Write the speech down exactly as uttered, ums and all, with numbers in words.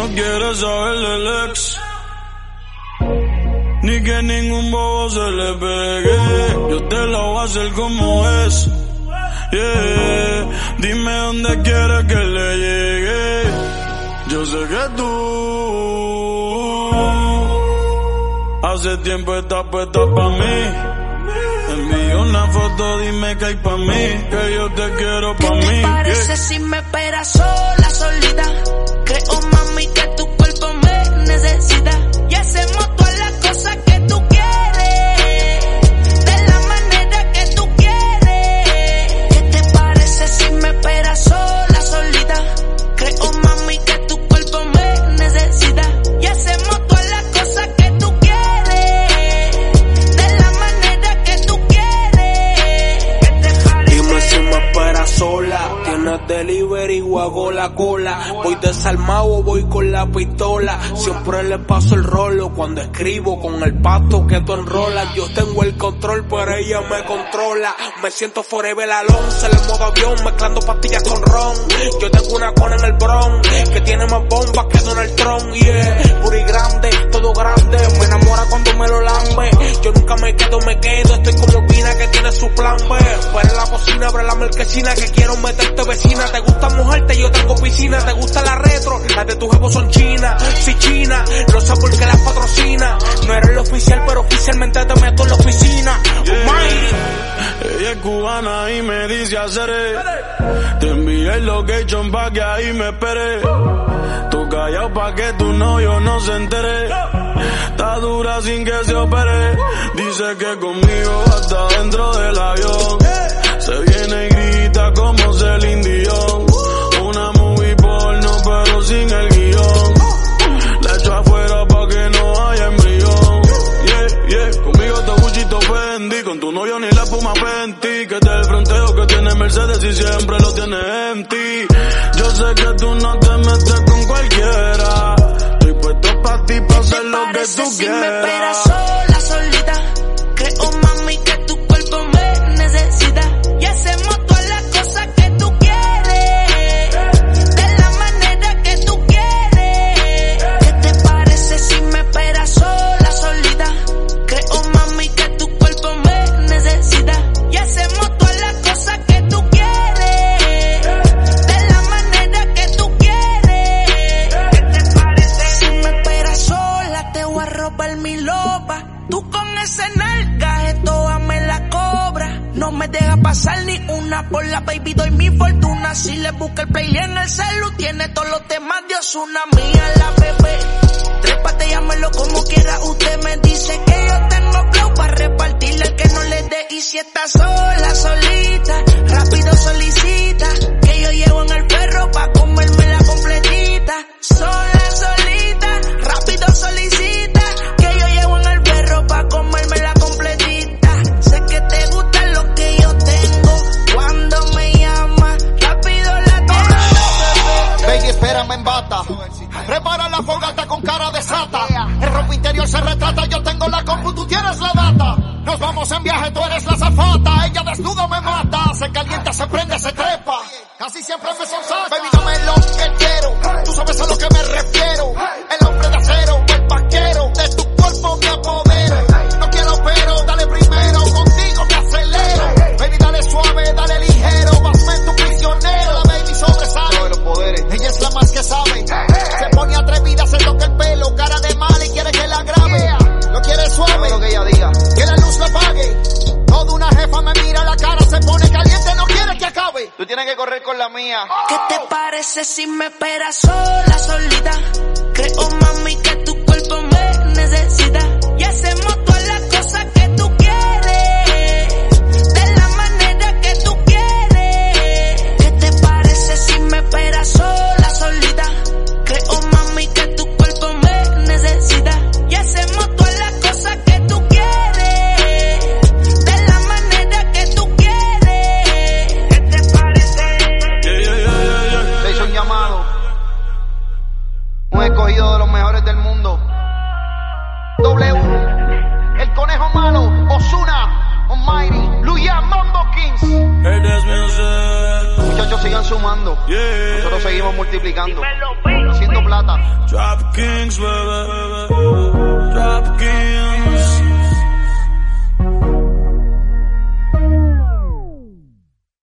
no quiere saber del ex, ni que ningún bobo se le pegue. Yo te la voy a hacer como es. Yeah. Dime dónde quieres que le llegue. Yo sé que tú hace tiempo estás puesta pa' mí. Envío una foto, dime que hay pa' mí, que yo te quiero pa' mí. ¿Qué te parece yeah. si me esperas sola, solita? Creo, mami, que tu cuerpo me necesita. Y hacemos todas las cosas que tú quieres, de la manera que tú quieres. ¿Qué te parece si me esperas sola, solita? Creo, mami, que tu cuerpo me necesita. Y hacemos todas las cosas que tú quieres, de la manera que tú quieres. ¿Qué te parece? Dime si me esperas sola. Tienes delivery o hago la cola. Voy desarmado o voy con la pistola. Siempre le paso el rolo cuando escribo con el pasto que tú enrolas. Yo tengo el control, pero ella me controla. Me siento forever alone, se le modo avión, mezclando pastillas con ron. Yo tengo una cona en el Bronx que tiene más bombas que Donald Trump. Yeah, puri grande, todo grande. Me enamora cuando me lo lambe. Yo nunca me quedo, me quedo. Estoy como Pina que tiene su plan B. Fuera en la cocina, abre la marquesina que quiero meterte vecina. Te gusta mojarte, yo tengo piscina. Te gusta la retro, las de tu jevo son chinas. Si china, no sé por qué las patrocina. No eres el oficial, pero oficialmente te meto en la oficina. Yeah. Ella es cubana y me dice haceré. Te envié el location pa' que ahí me espere. Tú callado pa' que tu novio no se entere. Está dura sin que se opere. Dice que conmigo hasta dentro del avión. Se viene y grita como Celine Dion. Una movie porno pero sin el guión. La echo afuera pa' que no haya embrión. Yeah, yeah, conmigo te Gucci te Fendi. Con tu novio ni la espuma Fenty. Que te el fronteo que tiene Mercedes y siempre lo tiene empty. Yo sé que tú no te metes con cualquiera. Estoy puesto pa' ti pa' hacer lo que tú si quieras. Me esperas sola, solita. Creo, mami, que tu cuerpo me necesita. Y hacemos todas las cosas que tú quieres, de la manera que tú quieres. ¿Qué te parece si me esperas sola, solita? Creo, mami, que tu cuerpo me necesita. Y hacemos todas las cosas que tú quieres, de la manera que tú quieres. ¿Qué te parece? Si me esperas sola, te voy a robar mi loba. Tú con ese nalga, esto me la cobra. No me deja pasar ni una por la baby, doy mi fortuna. Si le busca el play en el celu, tiene todos los temas de Ozuna. Mía la bebé, trépate, llámelo como quiera. Usted me dice que yo tengo flow para repartirle al que no le dé. Y si está sola, solita, rápido solicita, que yo llevo en el perro pa' comerme la completita. Sola, solita, rápido solicita, que yo llevo en el perro pa' comerme la completita. Sé que te gusta lo que yo tengo, cuando me llama, rápido la tengo. Baby, espérame en bata, prepara la fogata con cara de sata. El ropa interior se retrata, yo tengo la compu, tú tienes la data. Nos vamos en viaje, tú eres la azafata. Ella desnuda me mata, se calienta, se prende, se trepa. Casi siempre me sonsaca. Baby, dame lo que quiero, tú sabes a lo que me refiero. El hombre de acero, el vaquero, de tu cuerpo me apodero. No quiero pero, dale primero, contigo me acelero. Baby, dale suave, dale ligero, hazme tu prisionero. La baby sobresale, no, los poderes. Ella es la más que sabe, se pone atrevida, se toca el pelo, cara de mal y quiere que la grabe. Lo quiere suave, lo que ella diga, que la luz la apague. Toda una jefa me mira la cara, se pone caliente, no quiere que acabe. Tú tienes que correr con la mía. ¿Qué te parece si me esperas sola, solita? Creo, mami, que tu cuerpo me necesita. Y hacemos todas las cosas que tú quieres, de la manera que tú quieres. ¿Qué te parece si me esperas sola, solita? Creo, mami, que tu cuerpo me necesita. Y hacemos todas las cosas que tú quieres, de la manera que tú quieres. ¿Qué te parece? Yeah, yeah, yeah, yeah, yeah. Te hizo un llamado, un escogido de los mejores del mundo. W seguimos multiplicando, haciendo plata. Trap Kings, bebé.